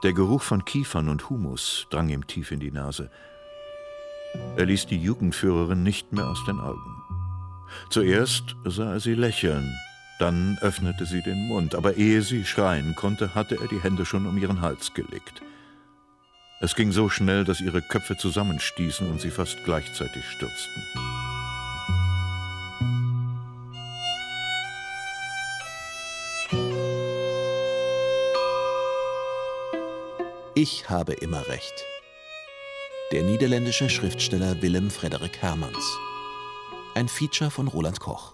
Der Geruch von Kiefern und Humus drang ihm tief in die Nase. Er ließ die Jugendführerin nicht mehr aus den Augen. Zuerst sah er sie lächeln, dann öffnete sie den Mund, aber ehe sie schreien konnte, hatte er die Hände schon um ihren Hals gelegt. Es ging so schnell, dass ihre Köpfe zusammenstießen und sie fast gleichzeitig stürzten. Ich habe immer recht. Der niederländische Schriftsteller Willem Frederik Hermans. Ein Feature von Roland Koch.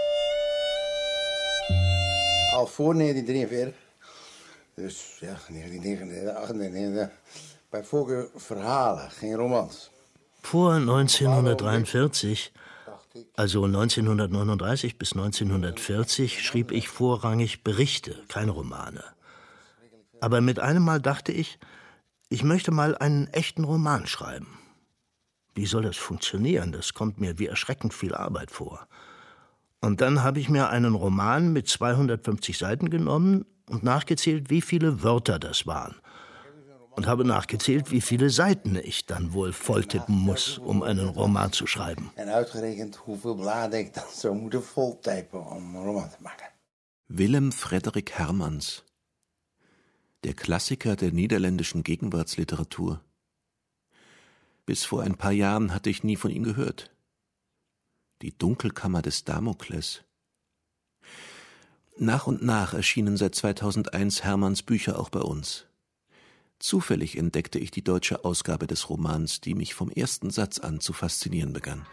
Al voor 1943, dus ja, 1998, bij voorkeur verhalen, geen romans. Vor 1943, also 1939 bis 1940, schrieb ich vorrangig Berichte, keine Romane. Aber mit einem Mal dachte ich möchte mal einen echten Roman schreiben. Wie soll das funktionieren? Das kommt mir wie erschreckend viel Arbeit vor. Und dann habe ich mir einen Roman mit 250 Seiten genommen und nachgezählt, wie viele Wörter das waren. Und habe nachgezählt, wie viele Seiten ich dann wohl volltippen muss, um einen Roman zu schreiben. En uitgerekend hoeveel bladen ik dan zou moeten voltypen om een roman te maken. Willem Frederik Hermans. Der Klassiker der niederländischen Gegenwartsliteratur. Bis vor ein paar Jahren hatte ich nie von ihm gehört. Die Dunkelkammer des Damokles. Nach und nach erschienen seit 2001 Hermans Bücher auch bei uns. Zufällig entdeckte ich die deutsche Ausgabe des Romans, die mich vom ersten Satz an zu faszinieren begann.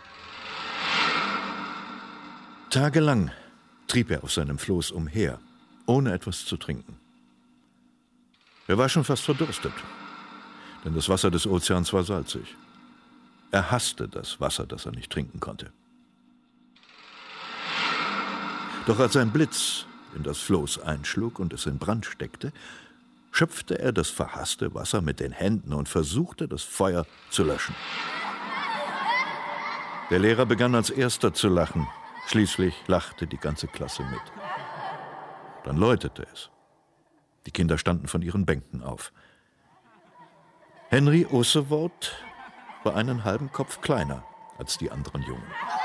Tagelang trieb er auf seinem Floß umher, ohne etwas zu trinken. Er war schon fast verdurstet, denn das Wasser des Ozeans war salzig. Er hasste das Wasser, das er nicht trinken konnte. Doch als ein Blitz in das Floß einschlug und es in Brand steckte, schöpfte er das verhasste Wasser mit den Händen und versuchte, das Feuer zu löschen. Der Lehrer begann als erster zu lachen. Schließlich lachte die ganze Klasse mit. Dann läutete es. Die Kinder standen von ihren Bänken auf. Henry Osewald war einen halben Kopf kleiner als die anderen Jungen.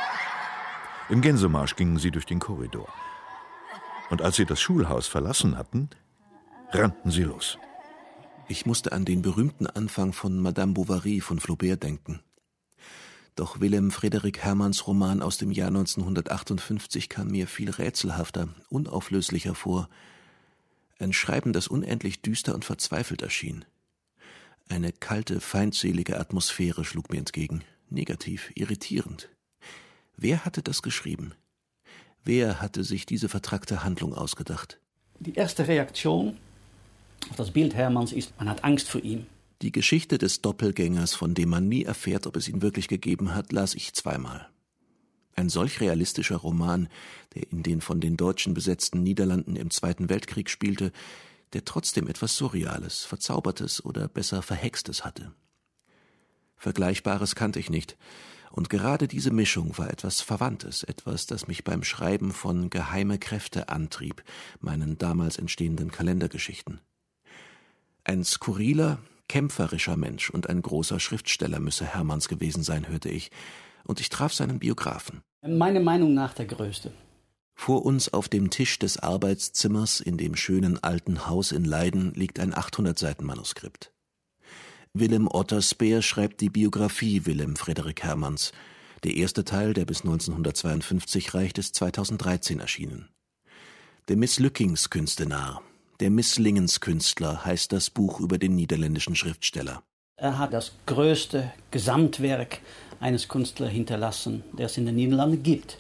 Im Gänsemarsch gingen sie durch den Korridor. Und als sie das Schulhaus verlassen hatten, rannten sie los. Ich musste an den berühmten Anfang von Madame Bovary von Flaubert denken. Doch Willem Frederik Hermans Roman aus dem Jahr 1958 kam mir viel rätselhafter, unauflöslicher vor. Ein Schreiben, das unendlich düster und verzweifelt erschien. Eine kalte, feindselige Atmosphäre schlug mir entgegen. Negativ, irritierend. Wer hatte das geschrieben? Wer hatte sich diese vertrackte Handlung ausgedacht? Die erste Reaktion auf das Bild Hermans ist, man hat Angst vor ihm. Die Geschichte des Doppelgängers, von dem man nie erfährt, ob es ihn wirklich gegeben hat, las ich zweimal. Ein solch realistischer Roman, der in den von den Deutschen besetzten Niederlanden im Zweiten Weltkrieg spielte, der trotzdem etwas Surreales, Verzaubertes oder besser Verhextes hatte. Vergleichbares kannte ich nicht, und gerade diese Mischung war etwas Verwandtes, etwas, das mich beim Schreiben von Geheime Kräfte antrieb, meinen damals entstehenden Kalendergeschichten. Ein skurriler, kämpferischer Mensch und ein großer Schriftsteller müsse Hermans gewesen sein, hörte ich, und ich traf seinen Biografen. Meiner Meinung nach der größte. Vor uns auf dem Tisch des Arbeitszimmers in dem schönen alten Haus in Leiden liegt ein 800-Seiten-Manuskript. Willem Otterspeer schreibt die Biografie Willem Frederik Hermans. Der erste Teil, der bis 1952 reicht, ist 2013 erschienen. Der Misslückingskünstenaar, der Misslingenskünstler heißt das Buch über den niederländischen Schriftsteller. Er hat das größte Gesamtwerk eines Künstlers hinterlassen, der es in den Niederlanden gibt.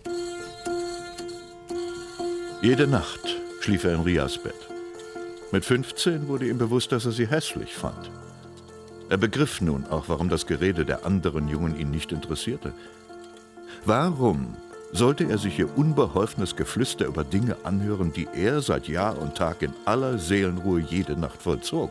Jede Nacht schlief er in Rias Bett. Mit 15 wurde ihm bewusst, dass er sie hässlich fand. Er begriff nun auch, warum das Gerede der anderen Jungen ihn nicht interessierte. Warum sollte er sich ihr unbeholfenes Geflüster über Dinge anhören, die er seit Jahr und Tag in aller Seelenruhe jede Nacht vollzog?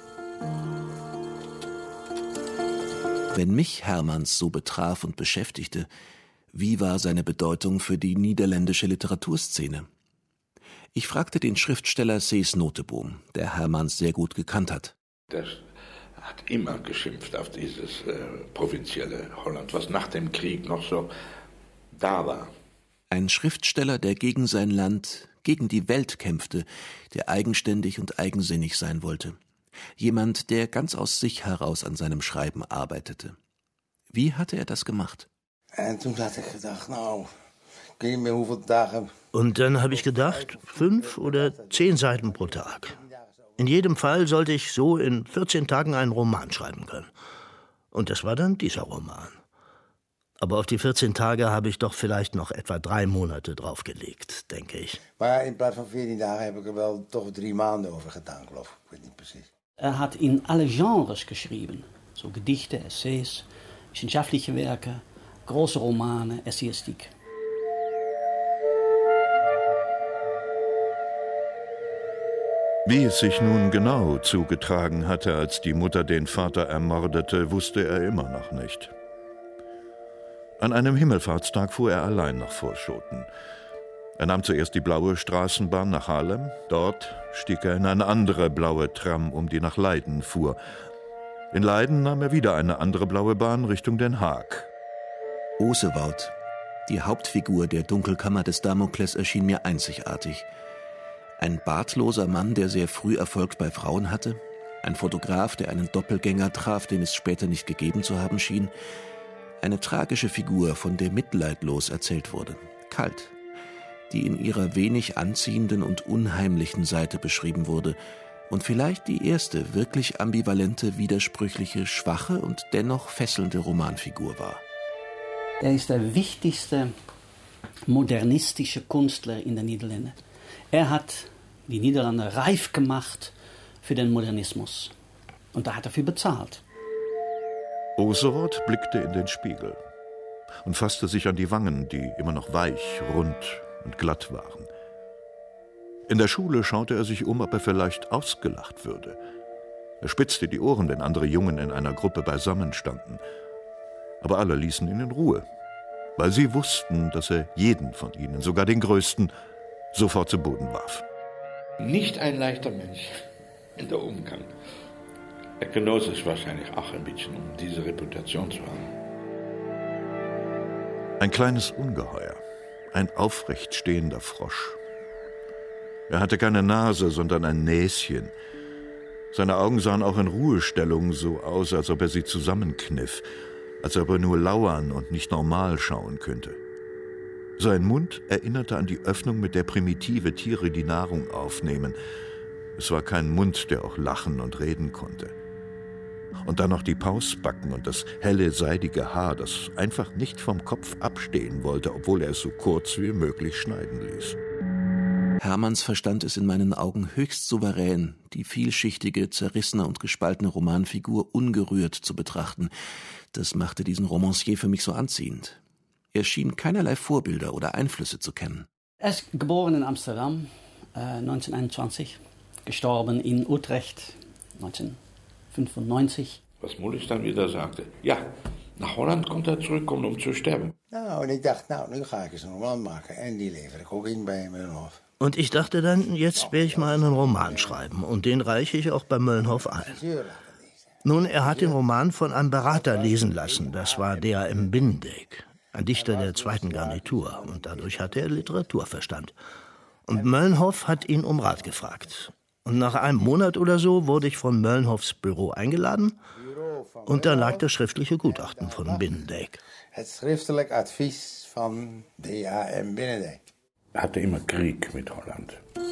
Wenn mich Hermans so betraf und beschäftigte, wie war seine Bedeutung für die niederländische Literaturszene? Ich fragte den Schriftsteller Cees Notenboom, der Hermans sehr gut gekannt hat. Das hat immer geschimpft auf dieses provinzielle Holland, was nach dem Krieg noch so da war. Ein Schriftsteller, der gegen sein Land, gegen die Welt kämpfte, der eigenständig und eigensinnig sein wollte. Jemand, der ganz aus sich heraus an seinem Schreiben arbeitete. Wie hatte er das gemacht? Und dann habe ich gedacht, 5 oder 10 Seiten pro Tag. In jedem Fall sollte ich so in 14 Tagen einen Roman schreiben können. Und das war dann dieser Roman. Aber auf die 14 Tage habe ich doch vielleicht noch etwa 3 Monate draufgelegt, denke ich. Maar in plaats van 14 dagen heb ik er wel toch 3 maanden over gedaan, geloof ik. Ik weet niet precies. Er hat in alle Genres geschrieben. So Gedichte, Essays, wissenschaftliche Werke, große Romane, Essayistik. Wie es sich nun genau zugetragen hatte, als die Mutter den Vater ermordete, wusste er immer noch nicht. An einem Himmelfahrtstag fuhr er allein nach Vorschoten. Er nahm zuerst die blaue Straßenbahn nach Haarlem. Dort stieg er in eine andere blaue Tram, die nach Leiden fuhr. In Leiden nahm er wieder eine andere blaue Bahn Richtung Den Haag. Osewoud, die Hauptfigur der Dunkelkammer des Damokles, erschien mir einzigartig. Ein bartloser Mann, der sehr früh Erfolg bei Frauen hatte, ein Fotograf, der einen Doppelgänger traf, den es später nicht gegeben zu haben schien, eine tragische Figur, von der mitleidlos erzählt wurde, kalt, die in ihrer wenig anziehenden und unheimlichen Seite beschrieben wurde und vielleicht die erste wirklich ambivalente, widersprüchliche, schwache und dennoch fesselnde Romanfigur war. Er ist der wichtigste modernistische Künstler in den Niederlanden. Er hat die Niederlande reif gemacht für den Modernismus. Und da hat er viel bezahlt. Osewoud blickte in den Spiegel und fasste sich an die Wangen, die immer noch weich, rund und glatt waren. In der Schule schaute er sich ob er vielleicht ausgelacht würde. Er spitzte die Ohren, wenn andere Jungen in einer Gruppe beisammen standen. Aber alle ließen ihn in Ruhe, weil sie wussten, dass er jeden von ihnen, sogar den Größten, sofort zu Boden warf. Nicht ein leichter Mensch in der Umgang. Er genoss es wahrscheinlich auch ein bisschen, um diese Reputation zu haben. Ein kleines Ungeheuer, ein aufrecht stehender Frosch. Er hatte keine Nase, sondern ein Näschen. Seine Augen sahen auch in Ruhestellung so aus, als ob er sie zusammenkniff, als ob er nur lauern und nicht normal schauen könnte. Sein Mund erinnerte an die Öffnung, mit der primitive Tiere die Nahrung aufnehmen. Es war kein Mund, der auch lachen und reden konnte. Und dann noch die Pausbacken und das helle, seidige Haar, das einfach nicht vom Kopf abstehen wollte, obwohl er es so kurz wie möglich schneiden ließ. Hermanns verstand es in meinen Augen höchst souverän, die vielschichtige, zerrissene und gespaltene Romanfigur ungerührt zu betrachten. Das machte diesen Romancier für mich so anziehend. Er schien keinerlei Vorbilder oder Einflüsse zu kennen. Er ist geboren in Amsterdam 1921, gestorben in Utrecht 1995. Was Mullis dann wieder sagte, ja, nach Holland konnte er zurückkommen, um zu sterben. En ik dacht, nu ga ik eens een roman maken. En die lever ik ook in bij Möllenhof. Und ich dachte dann, jetzt werde ich mal einen Roman schreiben und den reiche ich auch bei Möllenhof ein. Nun, er hat den Roman von einem Berater lesen lassen, das war D.A.M. Binnendijk, ein Dichter der zweiten Garnitur, und dadurch hatte er Literaturverstand. Und Möllenhof hat ihn um Rat gefragt. Und nach einem Monat oder so wurde ich von Möllenhofs Büro eingeladen und da lag das schriftliche Gutachten von Binnendijk. Het schriftelijk advies van D.A.M. Binnendijk. Er hatte immer Krieg mit Holland.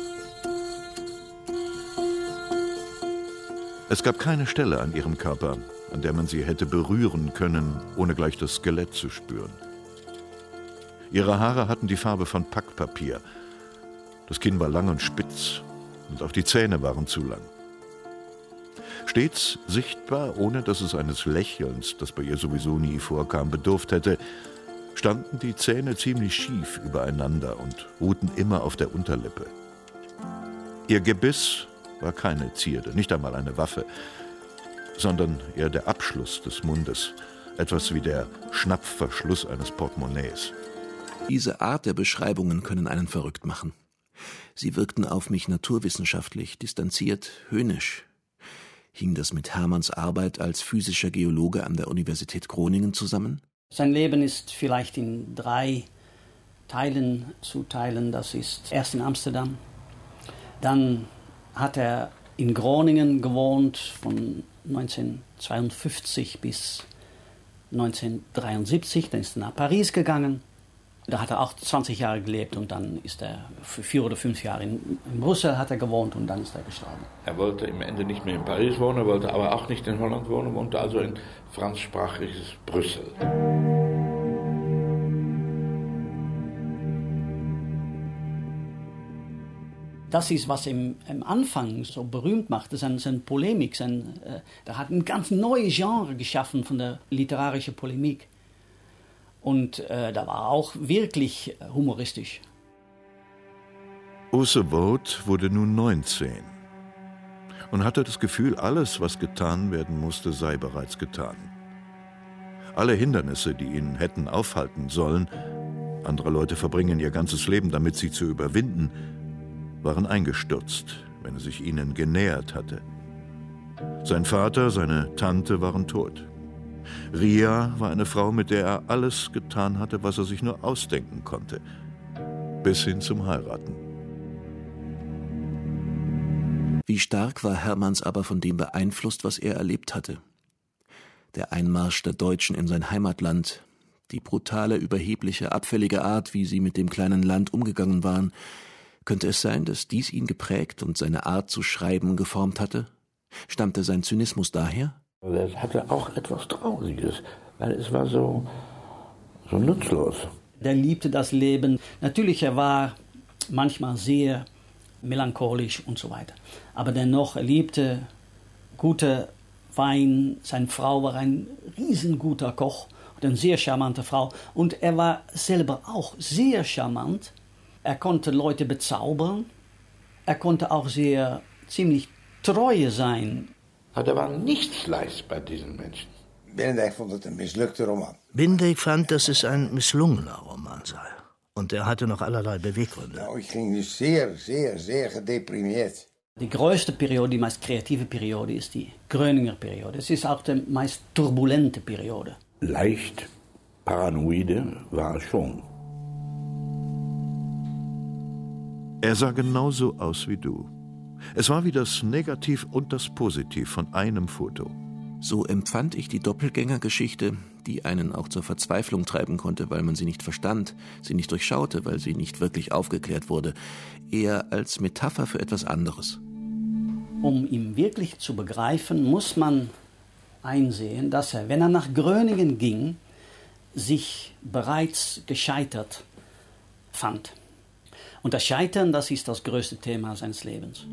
Es gab keine Stelle an ihrem Körper, an der man sie hätte berühren können, ohne gleich das Skelett zu spüren. Ihre Haare hatten die Farbe von Packpapier. Das Kinn war lang und spitz und auch die Zähne waren zu lang. Stets sichtbar, ohne dass es eines Lächelns, das bei ihr sowieso nie vorkam, bedurft hätte, standen die Zähne ziemlich schief übereinander und ruhten immer auf der Unterlippe. Ihr Gebiss war keine Zierde, nicht einmal eine Waffe, sondern eher der Abschluss des Mundes, etwas wie der Schnappverschluss eines Portemonnaies. Diese Art der Beschreibungen können einen verrückt machen. Sie wirkten auf mich naturwissenschaftlich, distanziert, höhnisch. Hing das mit Hermanns Arbeit als physischer Geologe an der Universität Groningen zusammen? Sein Leben ist vielleicht in 3 Teilen zu teilen. Das ist erst in Amsterdam. Dann hat er in Groningen gewohnt von 1952 bis 1973. Dann ist er nach Paris gegangen. Da hat er auch 20 Jahre gelebt und dann ist er für 4 oder 5 Jahre in Brüssel hat er gewohnt und dann ist er gestorben. Er wollte im Ende nicht mehr in Paris wohnen, er wollte aber auch nicht in Holland wohnen, wohnte also in franzsprachiges Brüssel. Das ist, was ihm am Anfang so berühmt machte, seine Polemik. Er hat ein ganz neues Genre geschaffen von der literarischen Polemik. Und da war auch wirklich humoristisch. Ose Wout wurde nun 19 und hatte das Gefühl, alles, was getan werden musste, sei bereits getan. Alle Hindernisse, die ihn hätten aufhalten sollen, andere Leute verbringen ihr ganzes Leben damit, sie zu überwinden, waren eingestürzt, wenn er sich ihnen genähert hatte. Sein Vater, seine Tante waren tot. Ria war eine Frau, mit der er alles getan hatte, was er sich nur ausdenken konnte, bis hin zum Heiraten. Wie stark war Hermanns aber von dem beeinflusst, was er erlebt hatte? Der Einmarsch der Deutschen in sein Heimatland, die brutale, überhebliche, abfällige Art, wie sie mit dem kleinen Land umgegangen waren. Könnte es sein, dass dies ihn geprägt und seine Art zu schreiben geformt hatte? Stammte sein Zynismus daher? Das hatte auch etwas Trauriges, weil es war so nutzlos. Der liebte das Leben. Natürlich, er war manchmal sehr melancholisch und so weiter. Aber dennoch, er liebte gute Wein. Seine Frau war ein riesenguter Koch und eine sehr charmante Frau. Und er war selber auch sehr charmant. Er konnte Leute bezaubern. Er konnte auch ziemlich treu sein. Aber da war nichts leicht bei diesen Menschen. Bindijk vond het een mislukte roman. Bindijk fand, dass es ein misslungener Roman sei. Und er hatte noch allerlei Beweggründe. Nou, ik ging dus zeer, zeer, zeer gedeprimeerd. Die größte Periode, die meist kreative Periode, ist die Groninger Periode. Es ist auch die meist turbulente Periode. Leicht paranoide war es schon. Er sah genauso aus wie du. Es war wie das Negativ und das Positiv von einem Foto. So empfand ich die Doppelgängergeschichte, die einen auch zur Verzweiflung treiben konnte, weil man sie nicht verstand, sie nicht durchschaute, weil sie nicht wirklich aufgeklärt wurde, eher als Metapher für etwas anderes. Um ihn wirklich zu begreifen, muss man einsehen, dass er, wenn er nach Groningen ging, sich bereits gescheitert fand. Und das Scheitern, das ist das größte Thema seines Lebens.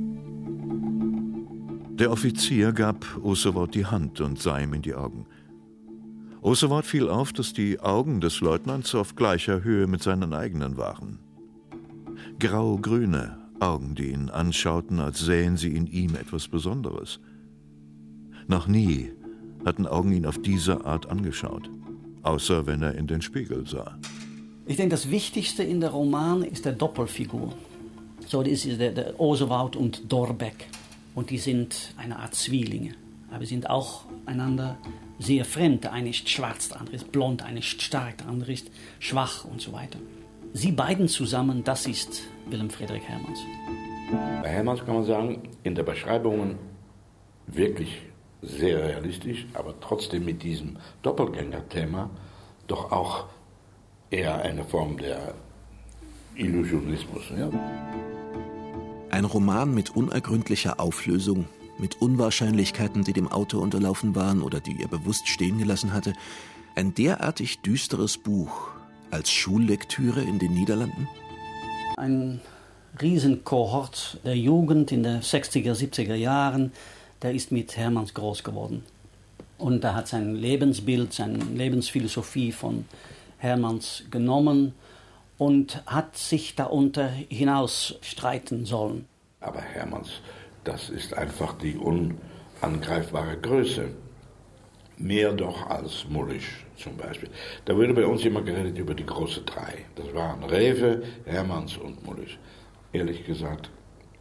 Der Offizier gab Ose Wout die Hand und sah ihm in die Augen. Ose Wout fiel auf, dass die Augen des Leutnants auf gleicher Höhe mit seinen eigenen waren. Grau-grüne Augen, die ihn anschauten, als sähen sie in ihm etwas Besonderes. Noch nie hatten Augen ihn auf diese Art angeschaut, außer wenn er in den Spiegel sah. Ich denke, das Wichtigste in der Roman ist der Doppelfigur. So, das ist der Ose Wout und Thorbecke. Und die sind eine Art Zwillinge. Aber sie sind auch einander sehr fremd. Der eine ist schwarz, der andere ist blond, der eine ist stark, der andere ist schwach und so weiter. Sie beiden zusammen, das ist Willem Frederik Hermans. Bei Hermans kann man sagen, in der Beschreibung wirklich sehr realistisch, aber trotzdem mit diesem Doppelgänger-Thema doch auch eher eine Form der Illusionismus. Ja? Ein Roman mit unergründlicher Auflösung, mit Unwahrscheinlichkeiten, die dem Autor unterlaufen waren oder die er bewusst stehen gelassen hatte. Ein derartig düsteres Buch als Schullektüre in den Niederlanden? Ein Riesenkohort der Jugend in den 60er, 70er Jahren, der ist mit Hermans groß geworden. Und er hat sein Lebensbild, seine Lebensphilosophie von Hermans genommen und hat sich darunter hinaus streiten sollen. Aber Hermans, das ist einfach die unangreifbare Größe. Mehr doch als Mullisch zum Beispiel. Da wurde bei uns immer geredet über die große drei. Das waren Rewe, Hermans und Mullisch. Ehrlich gesagt,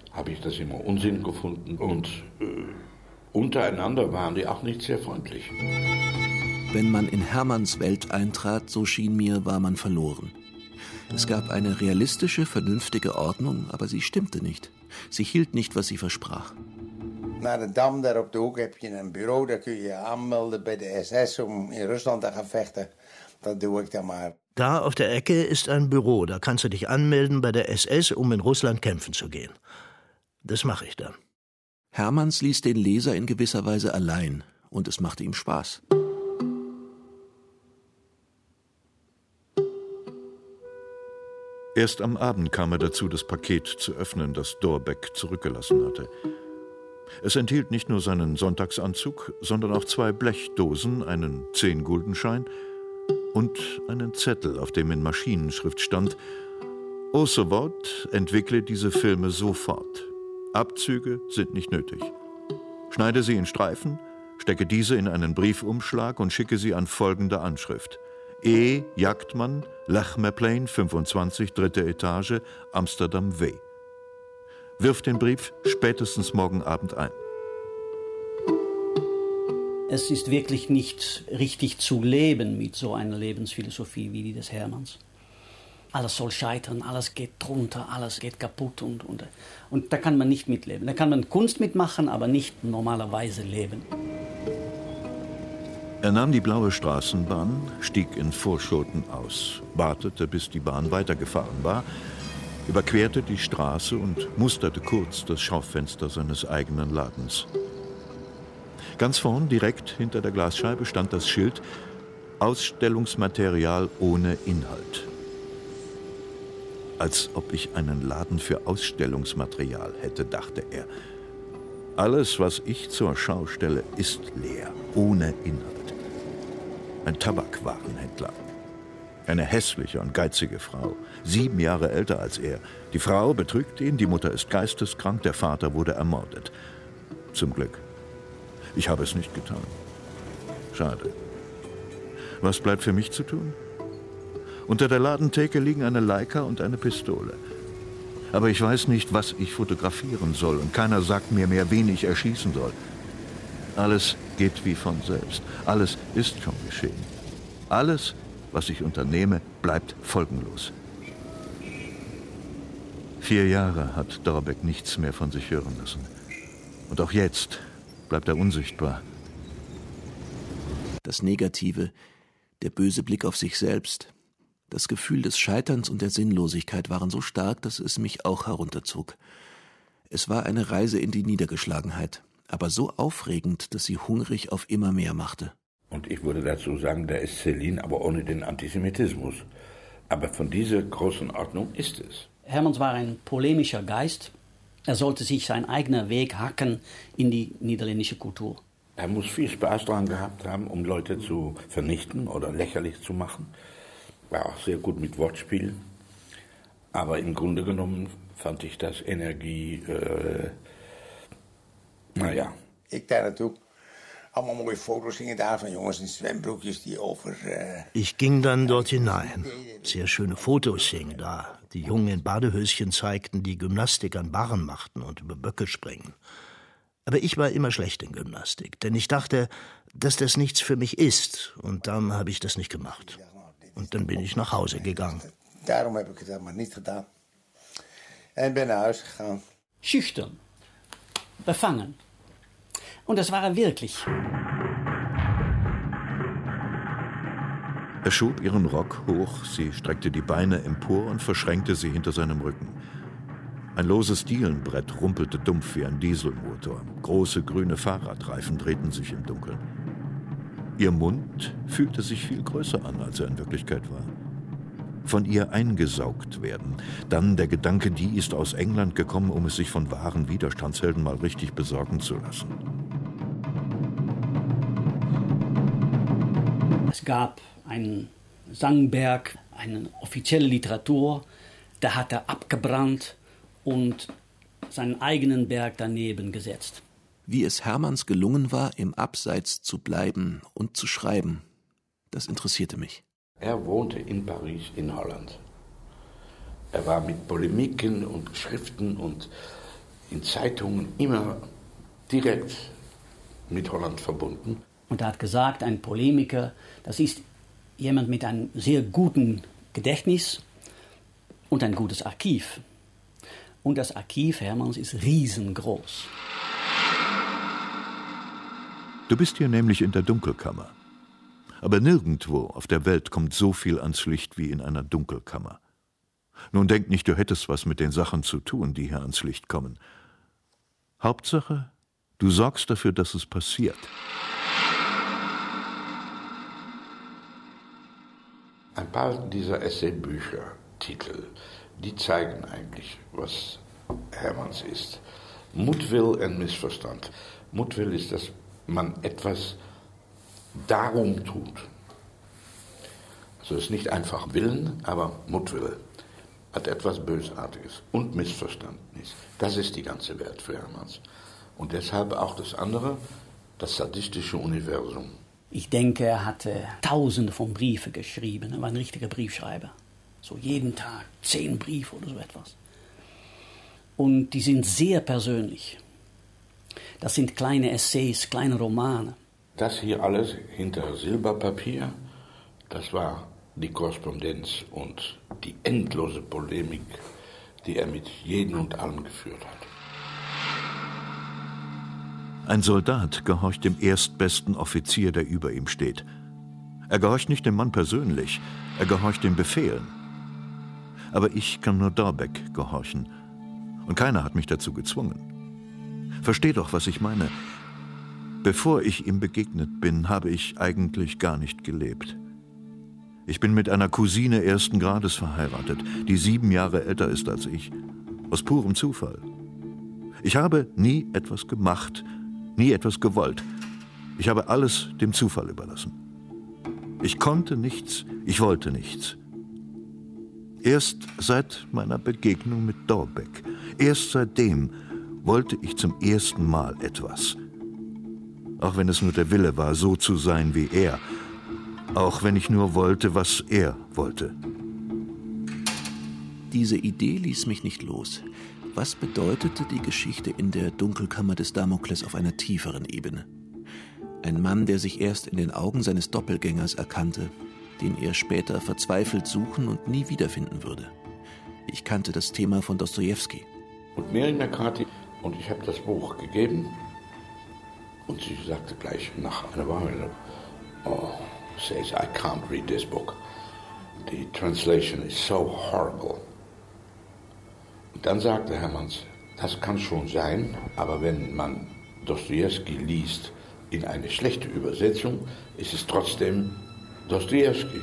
habe ich das immer Unsinn gefunden. Und untereinander waren die auch nicht sehr freundlich. Wenn man in Hermanns Welt eintrat, so schien mir, war man verloren. Es gab eine realistische, vernünftige Ordnung, aber sie stimmte nicht. Sie hielt nicht, was sie versprach. Naar de Dam, daar op de hoek, heb je een bureau. Daar kun je je aanmelden bij de SS om in Rusland te gaan vechten. Dat doe ik dan maar. Da auf der Ecke ist ein Büro. Da kannst du dich anmelden bei der SS, um in Russland kämpfen zu gehen. Das mache ich dann. Hermanns ließ den Leser in gewisser Weise allein. Und es machte ihm Spaß. Erst am Abend kam er dazu, das Paket zu öffnen, das Thorbecke zurückgelassen hatte. Es enthielt nicht nur seinen Sonntagsanzug, sondern auch 2 Blechdosen, einen 10-Guldenschein und einen Zettel, auf dem in Maschinenschrift stand: Ossewort entwickle diese Filme sofort. Abzüge sind nicht nötig. Schneide sie in Streifen, stecke diese in einen Briefumschlag und schicke sie an folgende Anschrift: E. Jagdmann, Lachmerplain 25, 3. Etage, Amsterdam W. Wirf den Brief spätestens morgen Abend ein. Es ist wirklich nicht richtig zu leben mit so einer Lebensphilosophie wie die des Hermanns. Alles soll scheitern, alles geht drunter, alles geht kaputt und da kann man nicht mitleben. Da kann man Kunst mitmachen, aber nicht normalerweise leben. Er nahm die blaue Straßenbahn, stieg in Vorschoten aus, wartete, bis die Bahn weitergefahren war, überquerte die Straße und musterte kurz das Schaufenster seines eigenen Ladens. Ganz vorn, direkt hinter der Glasscheibe, stand das Schild: Ausstellungsmaterial ohne Inhalt. Als ob ich einen Laden für Ausstellungsmaterial hätte, dachte er. Alles, was ich zur Schau stelle, ist leer, ohne Inhalt. Ein Tabakwarenhändler. Eine hässliche und geizige Frau, 7 Jahre älter als er. Die Frau betrügt ihn, die Mutter ist geisteskrank, der Vater wurde ermordet. Zum Glück. Ich habe es nicht getan. Schade. Was bleibt für mich zu tun? Unter der Ladentheke liegen eine Leica und eine Pistole. Aber ich weiß nicht, was ich fotografieren soll, und keiner sagt mir mehr, wen ich erschießen soll. Alles geht wie von selbst. Alles ist schon geschehen. Alles, was ich unternehme, bleibt folgenlos. 4 Jahre hat Thorbecke nichts mehr von sich hören lassen. Und auch jetzt bleibt er unsichtbar. Das Negative, der böse Blick auf sich selbst, das Gefühl des Scheiterns und der Sinnlosigkeit waren so stark, dass es mich auch herunterzog. Es war eine Reise in die Niedergeschlagenheit, aber so aufregend, dass sie hungrig auf immer mehr machte. Und ich würde dazu sagen, der ist Céline, aber ohne den Antisemitismus. Aber von dieser großen Ordnung ist es. Hermanns war ein polemischer Geist. Er sollte sich seinen eigenen Weg hacken in die niederländische Kultur. Er muss viel Spaß daran gehabt haben, um Leute zu vernichten oder lächerlich zu machen. War auch sehr gut mit Wortspielen. Aber im Grunde genommen fand ich das Energie, naja. Ik daar naartoe. Allemaal mooie Fotos hingen daar van jongens in zwembroekjes die over... Ich ging dann dort hinein. Sehr schöne Fotos hingen da. Die Jungen in Badehöschen zeigten, die Gymnastik an Barren machten und über Böcke springen. Aber ich war immer schlecht in Gymnastik, denn ich dachte, dass das nichts für mich ist. Und dann habe ich das nicht gemacht. Und dann bin ich nach Hause gegangen. Daarom heb ik het helemaal niet gedaan. En ben naar huis gegaan. Schüchtern, befangen. Und das war er wirklich. Er schob ihren Rock hoch, sie streckte die Beine empor und verschränkte sie hinter seinem Rücken. Ein loses Dielenbrett rumpelte dumpf wie ein Dieselmotor. Große grüne Fahrradreifen drehten sich im Dunkeln. Ihr Mund fühlte sich viel größer an, als er in Wirklichkeit war. Von ihr eingesaugt werden. Dann der Gedanke, die ist aus England gekommen, um es sich von wahren Widerstandshelden mal richtig besorgen zu lassen. Es gab einen Sangberg, eine offizielle Literatur, da hat er abgebrannt und seinen eigenen Berg daneben gesetzt. Wie es Hermanns gelungen war, im Abseits zu bleiben und zu schreiben, das interessierte mich. Er wohnte in Paris, in Holland. Er war mit Polemiken und Schriften und in Zeitungen immer direkt mit Holland verbunden. Und er hat gesagt, ein Polemiker, das ist jemand mit einem sehr guten Gedächtnis und ein gutes Archiv. Und das Archiv Hermanns ist riesengroß. Du bist hier nämlich in der Dunkelkammer. Aber nirgendwo auf der Welt kommt so viel ans Licht wie in einer Dunkelkammer. Nun denk nicht, du hättest was mit den Sachen zu tun, die hier ans Licht kommen. Hauptsache, du sorgst dafür, dass es passiert. Ein paar dieser Essaybücher, Titel, die zeigen eigentlich, was Hermanns ist. Mutwil und Missverstand. Mutwil ist, dass man etwas darum tut. Also es ist nicht einfach Willen, aber Mutwille hat etwas Bösartiges und Missverständnis. Das ist die ganze Welt für Hermanns. Und deshalb auch das andere, das sadistische Universum. Ich denke, er hatte Tausende von Briefen geschrieben. Er war ein richtiger Briefschreiber. So jeden Tag 10 Briefe oder so etwas. Und die sind sehr persönlich. Das sind kleine Essays, kleine Romane. Das hier alles hinter Silberpapier, das war die Korrespondenz und die endlose Polemik, die er mit jedem und allem geführt hat. Ein Soldat gehorcht dem erstbesten Offizier, der über ihm steht. Er gehorcht nicht dem Mann persönlich, er gehorcht den Befehlen. Aber ich kann nur Dorbeck gehorchen. Und keiner hat mich dazu gezwungen. Versteh doch, was ich meine. Bevor ich ihm begegnet bin, habe ich eigentlich gar nicht gelebt. Ich bin mit einer Cousine ersten Grades verheiratet, die 7 Jahre älter ist als ich. Aus purem Zufall. Ich habe nie etwas gemacht, nie etwas gewollt. Ich habe alles dem Zufall überlassen. Ich konnte nichts, ich wollte nichts. Erst seit meiner Begegnung mit Dorbeck, erst seitdem wollte ich zum ersten Mal etwas. Auch wenn es nur der Wille war, so zu sein wie er. Auch wenn ich nur wollte, was er wollte. Diese Idee ließ mich nicht los. Was bedeutete die Geschichte in der Dunkelkammer des Damokles auf einer tieferen Ebene? Ein Mann, der sich erst in den Augen seines Doppelgängers erkannte, den er später verzweifelt suchen und nie wiederfinden würde. Ich kannte das Thema von Dostojewski. Und Miriam McCarthy, und ich habe das Buch gegeben, und sie sagte gleich nach einer Weile, oh, says, I can't read this book. The translation is so horrible. Und dann sagte Hermanns, das kann schon sein, aber wenn man Dostojewski liest in eine schlechte Übersetzung, ist es trotzdem Dostojewski.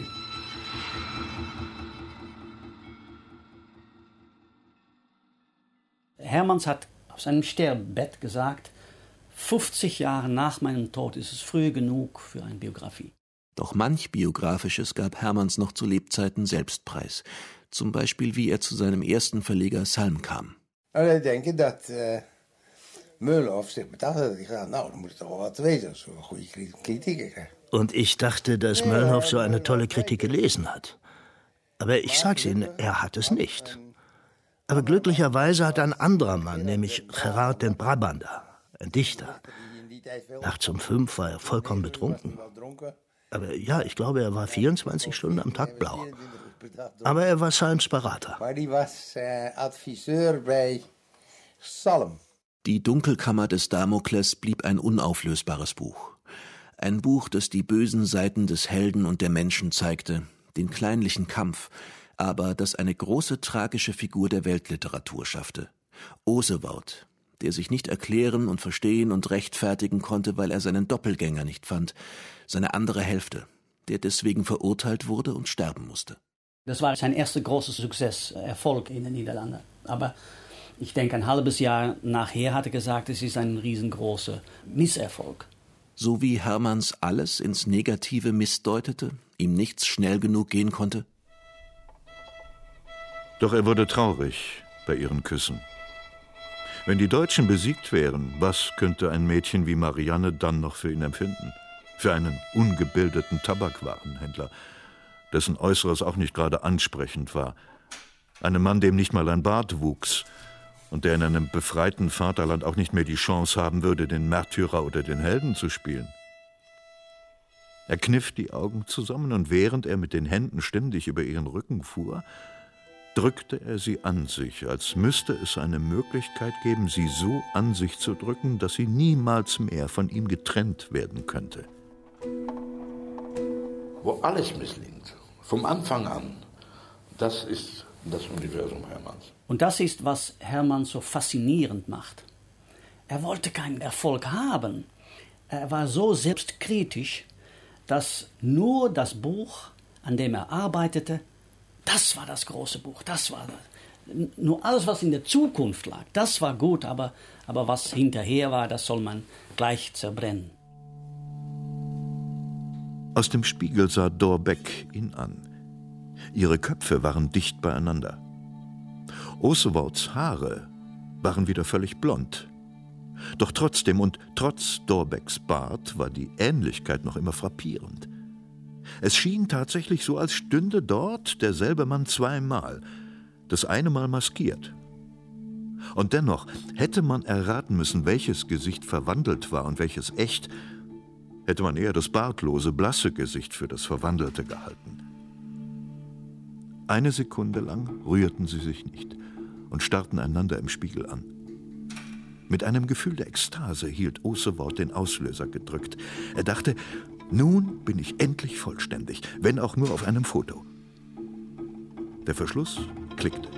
Hermanns hat auf seinem Sterbebett gesagt, 50 Jahre nach meinem Tod ist es früh genug für eine Biografie. Doch manch Biografisches gab Hermanns noch zu Lebzeiten selbst preis. Zum Beispiel, wie er zu seinem ersten Verleger Salm kam. Ich denke, dass Meulenhoff sich bedacht hat, dann muss es doch was wezen, so eine gute Kritik. Und ich dachte, dass Meulenhoff so eine tolle Kritik gelesen hat. Aber ich sag's Ihnen, er hat es nicht. Aber glücklicherweise hat ein anderer Mann, nämlich Gerard den Brabander, ein Dichter. Nachts um 5 war er vollkommen betrunken. Aber ja, ich glaube, er war 24 Stunden am Tag blau. Aber er war Salms Berater. Maar die was adviseur bei Salm. Die Dunkelkammer des Damokles blieb ein unauflösbares Buch. Ein Buch, das die bösen Seiten des Helden und der Menschen zeigte, den kleinlichen Kampf, aber das eine große tragische Figur der Weltliteratur schaffte. Osewold, der sich nicht erklären und verstehen und rechtfertigen konnte, weil er seinen Doppelgänger nicht fand, seine andere Hälfte, der deswegen verurteilt wurde und sterben musste. Das war sein erster großer Success, Erfolg in den Niederlanden. Aber ich denke, ein halbes Jahr nachher hat er gesagt, es ist ein riesengroßer Misserfolg. So wie Hermanns alles ins Negative missdeutete, ihm nichts schnell genug gehen konnte? Doch er wurde traurig bei ihren Küssen. Wenn die Deutschen besiegt wären, was könnte ein Mädchen wie Marianne dann noch für ihn empfinden? Für einen ungebildeten Tabakwarenhändler, dessen Äußeres auch nicht gerade ansprechend war. Einem Mann, dem nicht mal ein Bart wuchs und der in einem befreiten Vaterland auch nicht mehr die Chance haben würde, den Märtyrer oder den Helden zu spielen. Er kniff die Augen zusammen, und während er mit den Händen ständig über ihren Rücken fuhr, drückte er sie an sich, als müsste es eine Möglichkeit geben, sie so an sich zu drücken, dass sie niemals mehr von ihm getrennt werden könnte. Wo alles misslingt, vom Anfang an, das ist das Universum Hermanns. Und das ist, was Hermann so faszinierend macht. Er wollte keinen Erfolg haben. Er war so selbstkritisch, dass nur das Buch, an dem er arbeitete, das war das große Buch, das war das. Nur alles, was in der Zukunft lag, das war gut, aber was hinterher war, das soll man gleich zerbrennen. Aus dem Spiegel sah Thorbecke ihn an. Ihre Köpfe waren dicht beieinander. Oseworts Haare waren wieder völlig blond. Doch trotzdem und trotz Thorbeckes Bart war die Ähnlichkeit noch immer frappierend. Es schien tatsächlich so, als stünde dort derselbe Mann zweimal, das eine Mal maskiert. Und dennoch, hätte man erraten müssen, welches Gesicht verwandelt war und welches echt, hätte man eher das bartlose, blasse Gesicht für das Verwandelte gehalten. Eine Sekunde lang rührten sie sich nicht und starrten einander im Spiegel an. Mit einem Gefühl der Ekstase hielt Osewort den Auslöser gedrückt. Er dachte, nun bin ich endlich vollständig, wenn auch nur auf einem Foto. Der Verschluss klickte.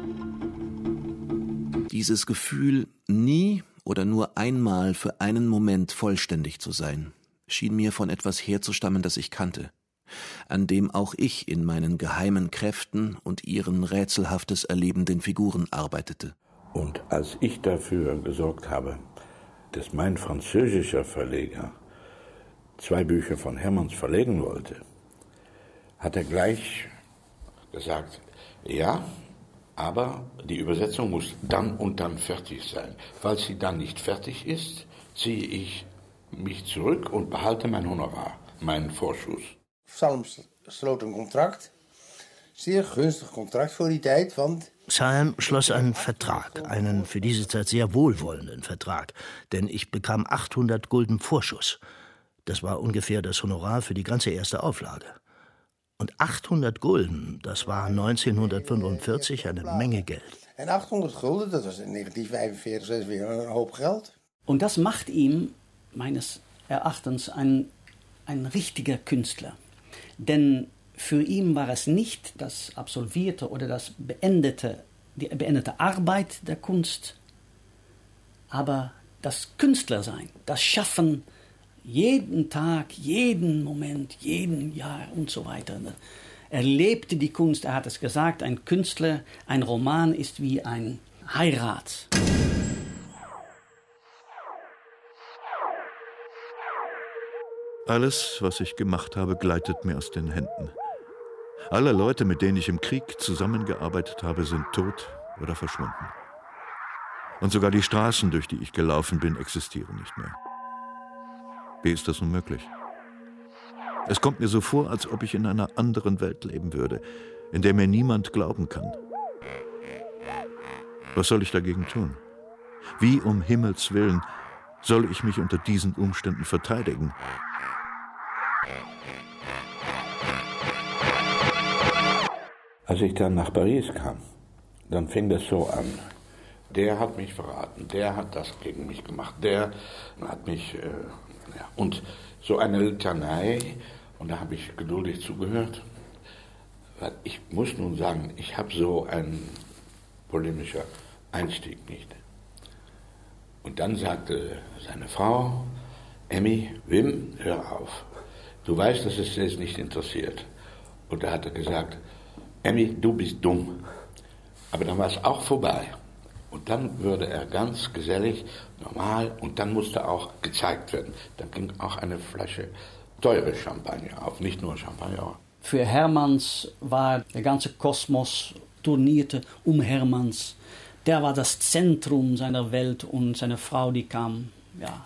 Dieses Gefühl, nie oder nur einmal für einen Moment vollständig zu sein, schien mir von etwas herzustammen, das ich kannte, an dem auch ich in meinen geheimen Kräften und ihren rätselhaftes erlebenden Figuren arbeitete. Und als ich dafür gesorgt habe, dass mein französischer Verleger 2 Bücher von Hermanns verlegen wollte, hat er gleich gesagt, ja, aber die Übersetzung muss dann und dann fertig sein. Falls sie dann nicht fertig ist, ziehe ich mich zurück und behalte mein Honorar, meinen Vorschuss. Salm sloot een contract, zeer gunstig contract voor die tijd, want Salm schloss einen Vertrag, einen für diese Zeit sehr wohlwollenden Vertrag, denn ich bekam 800 Gulden Vorschuss. Das war ungefähr das Honorar für die ganze erste Auflage. Und 800 Gulden, das war 1945 eine Menge Geld. En 800 gulden, dat was in 1945 dus weer een hoop geld. Und das macht ihn, meines Erachtens, ein richtiger Künstler. Denn für ihn war es nicht das absolvierte oder die beendete Arbeit der Kunst, aber das Künstlersein, das Schaffen jeden Tag, jeden Moment, jeden Jahr und so weiter. Er lebte die Kunst, er hat es gesagt, ein Künstler, ein Roman ist wie ein Heirat. Alles, was ich gemacht habe, gleitet mir aus den Händen. Alle Leute, mit denen ich im Krieg zusammengearbeitet habe, sind tot oder verschwunden. Und sogar die Straßen, durch die ich gelaufen bin, existieren nicht mehr. Wie ist das nun möglich? Es kommt mir so vor, als ob ich in einer anderen Welt leben würde, in der mir niemand glauben kann. Was soll ich dagegen tun? Wie um Himmels Willen soll ich mich unter diesen Umständen verteidigen? Als ich dann nach Paris kam, dann fing das so an. Der hat mich verraten, der hat das gegen mich gemacht, der hat mich... Und so eine Litanei, und da habe ich geduldig zugehört. Weil ich muss nun sagen, ich habe so einen polemischen Einstieg nicht. Und dann sagte seine Frau, Emmy, Wim, hör auf. Du weißt, dass es dich nicht interessiert. Und da hat er gesagt, Emmy, du bist dumm. Aber dann war es auch vorbei. Und dann würde er ganz gesellig, normal, und dann musste auch gezeigt werden. Dann ging auch eine Flasche teure Champagner auf, nicht nur Champagner. Für Hermanns war der ganze Kosmos, turnierte um Hermanns. Der war das Zentrum seiner Welt und seine Frau, die kam ja,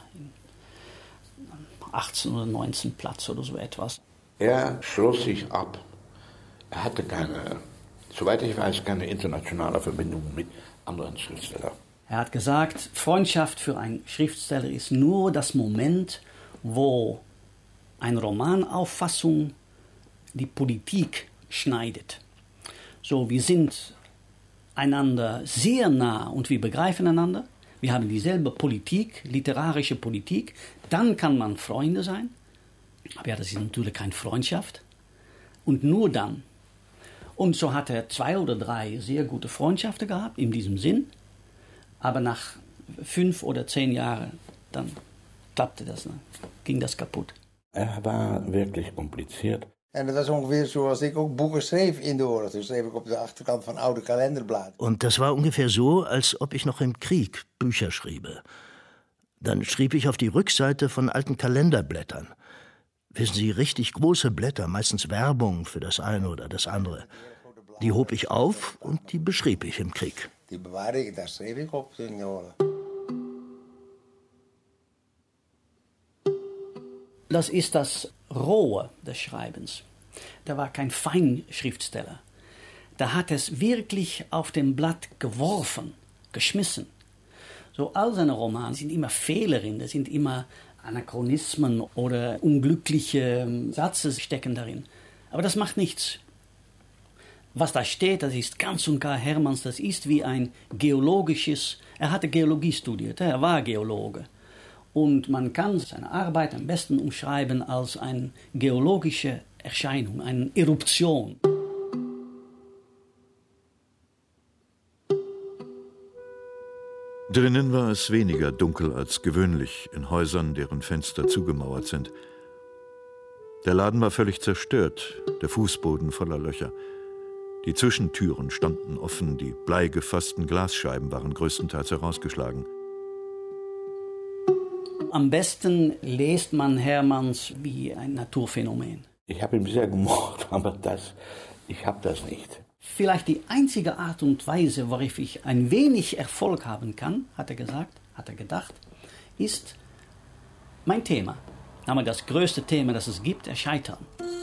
18 oder 19 Platz oder so etwas. Er schloss sich ab. Er hatte keine, soweit ich weiß, keine internationale Verbindung mit anderen Schriftstellern. Er hat gesagt, Freundschaft für einen Schriftsteller ist nur das Moment, wo eine Romanauffassung die Politik schneidet. So, wir sind einander sehr nah und wir begreifen einander. Wir haben dieselbe Politik, literarische Politik. Dann kann man Freunde sein. Aber ja, das ist natürlich keine Freundschaft. Und nur dann. Und so hat er 2 oder 3 sehr gute Freundschaften gehabt, in diesem Sinn. Aber nach 5 oder 10 Jahren, dann klappte das, ging das kaputt. Er war wirklich kompliziert. En dat was ongeveer zoals ik ook boeken schreef in de oorlog. Dus schreef ik op de achterkant van oude kalenderbladen. Und das war ungefähr so, als ob ich noch im Krieg Bücher schriebe. Dann schrieb ich auf die Rückseite von alten Kalenderblättern. Wissen Sie, richtig große Blätter, meistens Werbung für das eine oder das andere. Die hob ich auf und die beschrieb ich im Krieg. Die bewaarde ik, daar schreef ik op in de oorlog. Das ist das Rohe des Schreibens. Da war kein Feinschriftsteller. Da hat es wirklich auf dem Blatt geworfen, geschmissen. So all seine Romane sind immer Fehler drin, da sind immer Anachronismen oder unglückliche Sätze stecken darin. Aber das macht nichts. Was da steht, das ist ganz und gar Hermanns, das ist wie ein geologisches, er hatte Geologie studiert, er war Geologe. Und man kann seine Arbeit am besten umschreiben als eine geologische Erscheinung, eine Eruption. Drinnen war es weniger dunkel als gewöhnlich in Häusern, deren Fenster zugemauert sind. Der Laden war völlig zerstört, der Fußboden voller Löcher. Die Zwischentüren standen offen, die bleigefassten Glasscheiben waren größtenteils herausgeschlagen. Am besten liest man Hermanns wie ein Naturphänomen. Ich habe ihn sehr gemocht, aber ich habe das nicht. Vielleicht die einzige Art und Weise, worauf ich ein wenig Erfolg haben kann, hat er gedacht, ist mein Thema. Aber das größte Thema, das es gibt, Scheitern.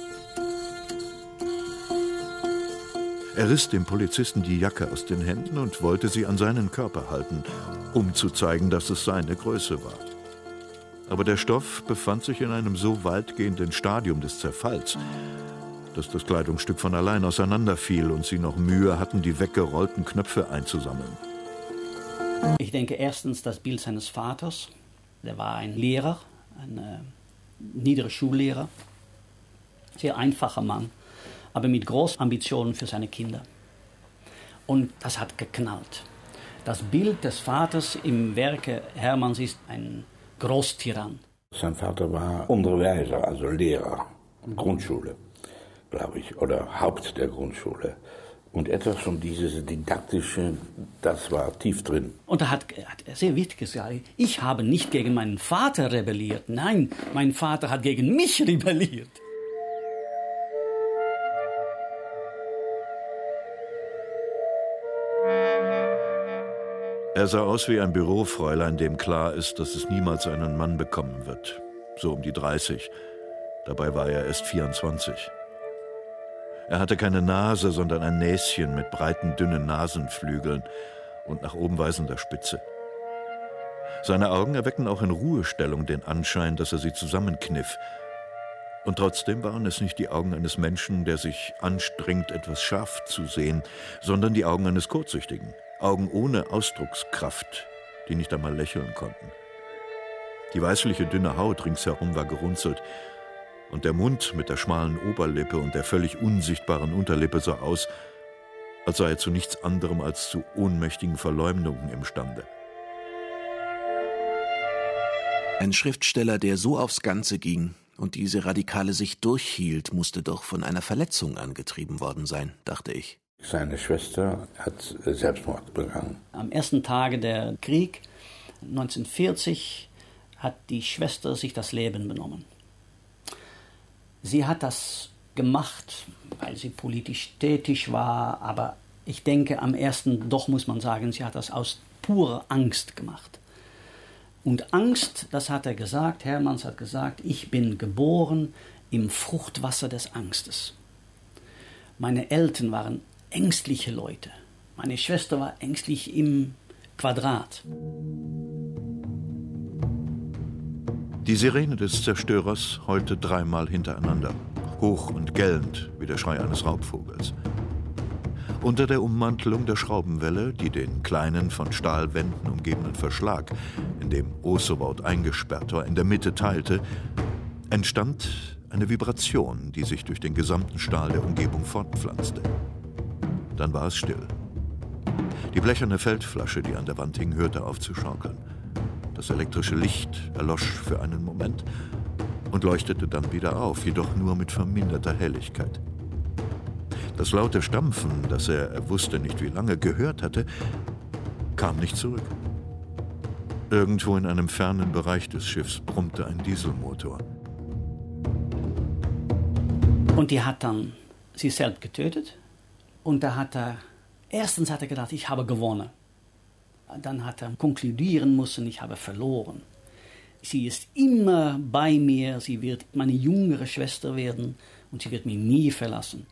Er riss dem Polizisten die Jacke aus den Händen und wollte sie an seinen Körper halten, um zu zeigen, dass es seine Größe war. Aber der Stoff befand sich in einem so weitgehenden Stadium des Zerfalls, dass das Kleidungsstück von allein auseinanderfiel und sie noch Mühe hatten, die weggerollten Knöpfe einzusammeln. Ich denke erstens das Bild seines Vaters. Der war ein Lehrer, ein niederer Schullehrer, sehr einfacher Mann, aber mit großen Ambitionen für seine Kinder. Und das hat geknallt. Das Bild des Vaters im Werke Hermanns ist ein Großtyrann. Sein Vater war Unterweiser, also Lehrer, Grundschule, glaube ich, oder Haupt der Grundschule. Und etwas von dieses Didaktische, das war tief drin. Und er hat sehr wichtig gesagt, ich habe nicht gegen meinen Vater rebelliert. Nein, mein Vater hat gegen mich rebelliert. Er sah aus wie ein Bürofräulein, dem klar ist, dass es niemals einen Mann bekommen wird. So um die 30. Dabei war er erst 24. Er hatte keine Nase, sondern ein Näschen mit breiten, dünnen Nasenflügeln und nach oben weisender Spitze. Seine Augen erweckten auch in Ruhestellung den Anschein, dass er sie zusammenkniff. Und trotzdem waren es nicht die Augen eines Menschen, der sich anstrengt, etwas scharf zu sehen, sondern die Augen eines Kurzsichtigen. Augen ohne Ausdruckskraft, die nicht einmal lächeln konnten. Die weißliche, dünne Haut ringsherum war gerunzelt, und der Mund mit der schmalen Oberlippe und der völlig unsichtbaren Unterlippe sah aus, als sei er zu nichts anderem als zu ohnmächtigen Verleumdungen imstande. Ein Schriftsteller, der so aufs Ganze ging und diese radikale Sicht durchhielt, musste doch von einer Verletzung angetrieben worden sein, dachte ich. Seine Schwester hat Selbstmord begangen. Am ersten Tage der Krieg, 1940, hat die Schwester sich das Leben genommen. Sie hat das gemacht, weil sie politisch tätig war, aber ich denke, am ersten, doch muss man sagen, sie hat das aus purer Angst gemacht. Und Angst, das hat er gesagt, Hermanns hat gesagt, ich bin geboren im Fruchtwasser des Angstes. Meine Eltern waren ängstliche Leute. Meine Schwester war ängstlich im Quadrat. Die Sirene des Zerstörers heulte 3-mal hintereinander, hoch und gellend wie der Schrei eines Raubvogels. Unter der Ummantelung der Schraubenwelle, die den kleinen, von Stahlwänden umgebenen Verschlag, in dem Ossewort eingesperrt war, in der Mitte teilte, entstand eine Vibration, die sich durch den gesamten Stahl der Umgebung fortpflanzte. Dann war es still. Die blecherne Feldflasche, die an der Wand hing, hörte auf zu schaukeln. Das elektrische Licht erlosch für einen Moment und leuchtete dann wieder auf, jedoch nur mit verminderter Helligkeit. Das laute Stampfen, das er wusste nicht wie lange, gehört hatte, kam nicht zurück. Irgendwo in einem fernen Bereich des Schiffs brummte ein Dieselmotor. Und die hat dann sich selbst getötet. Und da erstens hat er gedacht, ich habe gewonnen. Dann hat er konkludieren müssen, ich habe verloren. Sie ist immer bei mir, sie wird meine jüngere Schwester werden und sie wird mich nie verlassen.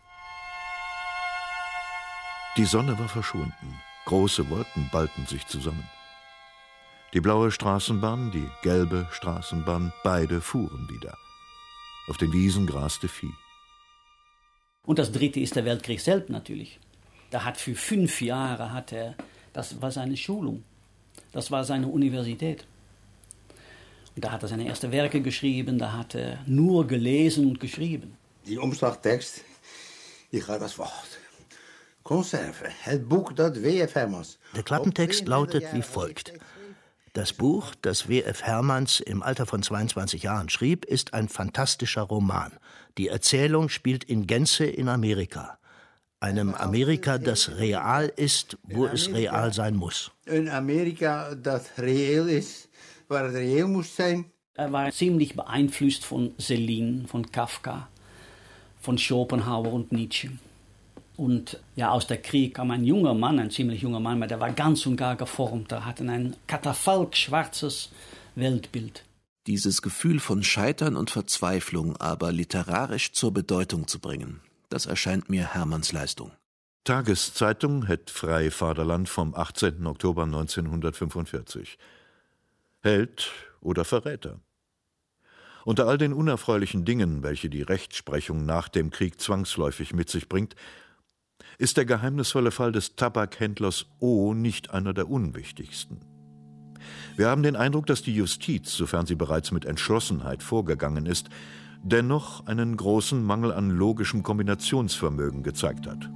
Die Sonne war verschwunden. Große Wolken ballten sich zusammen. Die blaue Straßenbahn, die gelbe Straßenbahn, beide fuhren wieder. Auf den Wiesen graste Vieh. Und das dritte ist der Weltkrieg selbst natürlich. Da hat für 5 Jahre das war seine Schulung, das war seine Universität. Und da hat er seine ersten Werke geschrieben, da hat er nur gelesen und geschrieben. Die Umslagtekst, die gaat als volgt. Conserve, het boek dat W.F. Hermans. Der Klappentext lautet wie folgt. Das Buch, das W.F. Hermans im Alter von 22 Jahren schrieb, ist ein fantastischer Roman. Die Erzählung spielt in Gänze in Amerika. Einem Amerika, das real ist, wo es real sein muss. Een Amerika dat reëel is, waar het reëel moest zijn. Er war ziemlich beeinflusst von Céline, von Kafka, von Schopenhauer und Nietzsche. Und ja, aus der Krieg kam ein junger Mann, ein ziemlich junger Mann, aber der war ganz und gar geformt. Er hatte ein katafalkschwarzes Weltbild. Dieses Gefühl von Scheitern und Verzweiflung aber literarisch zur Bedeutung zu bringen, das erscheint mir Hermanns Leistung. Tageszeitung Het Vrij Vaderland vom 18. Oktober 1945. Held oder Verräter? Unter all den unerfreulichen Dingen, welche die Rechtsprechung nach dem Krieg zwangsläufig mit sich bringt, ist der geheimnisvolle Fall des Tabakhändlers O. nicht einer der unwichtigsten. Wir haben den Eindruck, dass die Justiz, sofern sie bereits mit Entschlossenheit vorgegangen ist, dennoch einen großen Mangel an logischem Kombinationsvermögen gezeigt hat.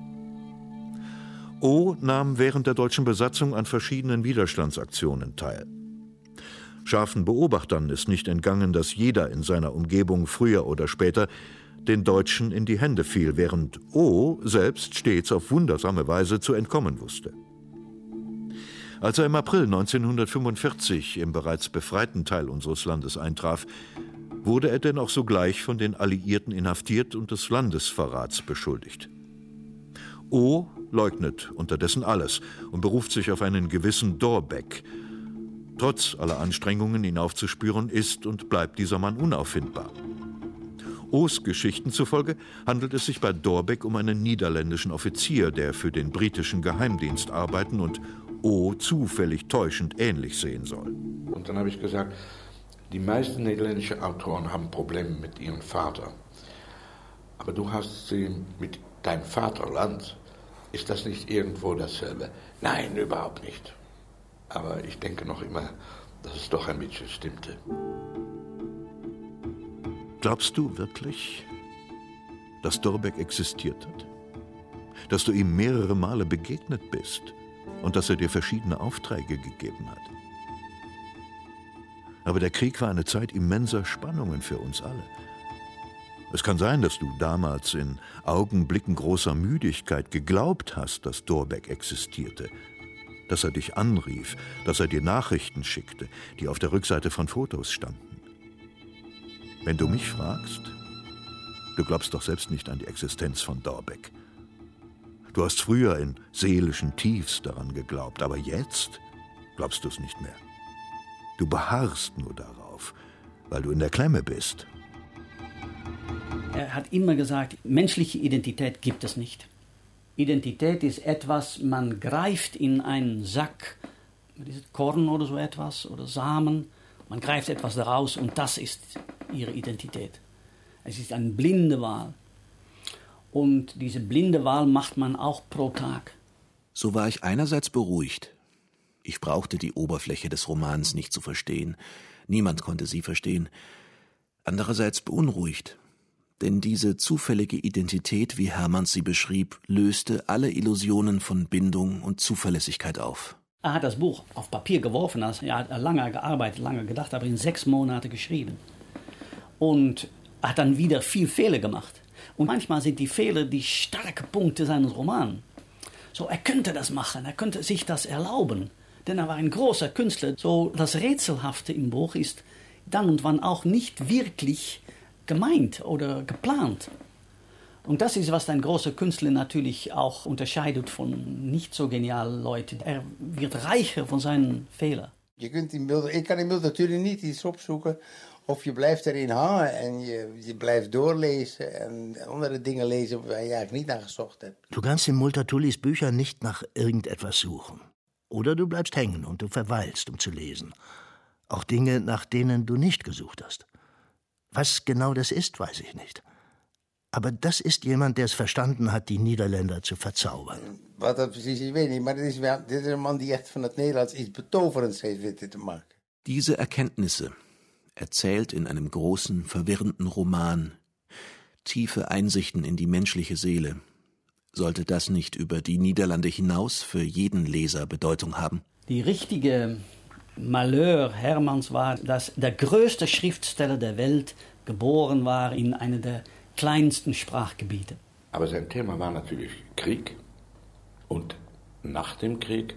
O. nahm während der deutschen Besatzung an verschiedenen Widerstandsaktionen teil. Scharfen Beobachtern ist nicht entgangen, dass jeder in seiner Umgebung früher oder später den Deutschen in die Hände fiel, während O. selbst stets auf wundersame Weise zu entkommen wusste. Als er im April 1945 im bereits befreiten Teil unseres Landes eintraf, wurde er dennoch sogleich von den Alliierten inhaftiert und des Landesverrats beschuldigt. O. leugnet unterdessen alles und beruft sich auf einen gewissen Dorbeck. Trotz aller Anstrengungen, ihn aufzuspüren, ist und bleibt dieser Mann unauffindbar. O's Geschichten zufolge handelt es sich bei Dorbeck um einen niederländischen Offizier, der für den britischen Geheimdienst arbeiten und O. zufällig täuschend ähnlich sehen soll. Und dann habe ich gesagt, die meisten niederländischen Autoren haben Probleme mit ihrem Vater. Aber du hast sie mit deinem Vaterland. Ist das nicht irgendwo dasselbe? Nein, überhaupt nicht. Aber ich denke noch immer, dass es doch ein bisschen stimmte. Glaubst du wirklich, dass Dorbeck existiert hat? Dass du ihm mehrere Male begegnet bist und dass er dir verschiedene Aufträge gegeben hat? Aber der Krieg war eine Zeit immenser Spannungen für uns alle. Es kann sein, dass du damals in Augenblicken großer Müdigkeit geglaubt hast, dass Dorbeck existierte, dass er dich anrief, dass er dir Nachrichten schickte, die auf der Rückseite von Fotos standen. Wenn du mich fragst, du glaubst doch selbst nicht an die Existenz von Dorbeck. Du hast früher in seelischen Tiefs daran geglaubt, aber jetzt glaubst du es nicht mehr. Du beharrst nur darauf, weil du in der Klemme bist. Er hat immer gesagt, menschliche Identität gibt es nicht. Identität ist etwas, man greift in einen Sack dieses Korn oder so etwas, oder Samen. Man greift etwas daraus und das ist ihre Identität. Es ist eine blinde Wahl. Und diese blinde Wahl macht man auch pro Tag. So war ich einerseits beruhigt. Ich brauchte die Oberfläche des Romans nicht zu verstehen. Niemand konnte sie verstehen. Andererseits beunruhigt. Denn diese zufällige Identität, wie Hermanns sie beschrieb, löste alle Illusionen von Bindung und Zuverlässigkeit auf. Er hat das Buch auf Papier geworfen. Er hat lange gearbeitet, lange gedacht, aber in 6 Monaten geschrieben. Und er hat dann wieder viel Fehler gemacht. Und manchmal sind die Fehler die starken Punkte seines Romans. So, er könnte das machen, er könnte sich das erlauben. Denn er war ein großer Künstler. So, das Rätselhafte im Buch ist dann und wann auch nicht wirklich gemeint oder geplant. Und das ist, was ein großer Künstler natürlich auch unterscheidet von nicht so genialen Leuten. Er wird reicher von seinen Fehlern. Ik kan in beeld natuurlijk niet iets opzoeken. Of je blijft erin hangen en je blijft doorlezen en andere dingen lezen waar je eigenlijk niet naar gezocht hebt. Du kannst in Multatulis Büchern nicht nach irgendetwas suchen. Oder du bleibst hängen und du verweilst, um zu lesen. Auch Dinge, nach denen du nicht gesucht hast. Was genau das ist, weiß ich nicht. Aber das ist jemand, der es verstanden hat, die Niederländer zu verzaubern. Wat dat precies is, weet ik niet. Maar dit is een man die echt van het Nederlands iets betoverends heeft weten te maken. Diese Erkenntnisse, erzählt in einem großen, verwirrenden Roman, tiefe Einsichten in die menschliche Seele, sollte das nicht über die Niederlande hinaus für jeden Leser Bedeutung haben? Die richtige Malheur Hermanns war, dass der größte Schriftsteller der Welt geboren war in einer der kleinsten Sprachgebiete. Aber sein Thema war natürlich Krieg und nach dem Krieg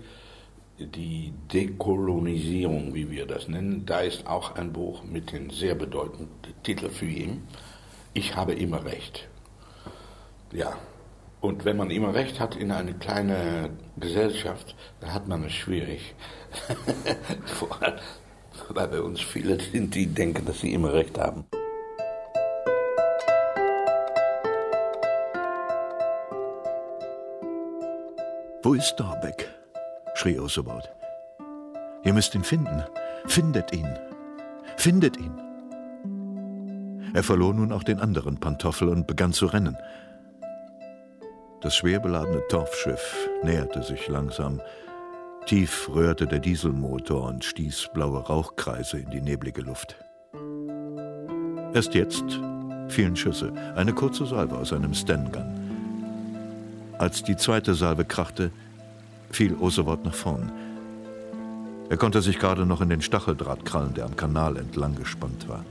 die Dekolonisierung, wie wir das nennen. Da ist auch ein Buch mit dem sehr bedeutenden Titel für ihn. Ich habe immer recht. Ja, und wenn man immer recht hat in eine kleine Gesellschaft, dann hat man es schwierig. Weil bei uns viele sind, die denken, dass sie immer recht haben. »Wo ist Thorbecke?« schrie Osewold. »Ihr müsst ihn finden. Findet ihn. Findet ihn!« Er verlor nun auch den anderen Pantoffel und begann zu rennen. Das schwer beladene Torfschiff näherte sich langsam. Tief röhrte der Dieselmotor und stieß blaue Rauchkreise in die neblige Luft. Erst jetzt fielen Schüsse, eine kurze Salve aus einem Sten-Gun. Als die zweite Salve krachte, fiel Osewold nach vorn. Er konnte sich gerade noch in den Stacheldraht krallen, der am Kanal entlang gespannt war.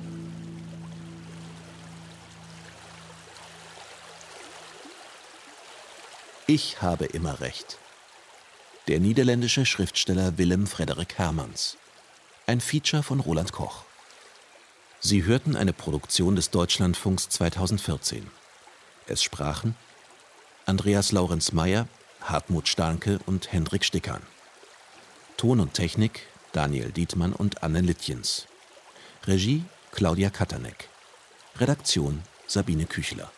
Ich habe immer recht. Der niederländische Schriftsteller Willem Frederik Hermans. Ein Feature von Roland Koch. Sie hörten eine Produktion des Deutschlandfunks 2014. Es sprachen Andreas Laurenz-Meyer, Hartmut Stahnke und Hendrik Stickern. Ton und Technik Daniel Dietmann und Anne Littjens. Regie Claudia Kattanek. Redaktion Sabine Küchler.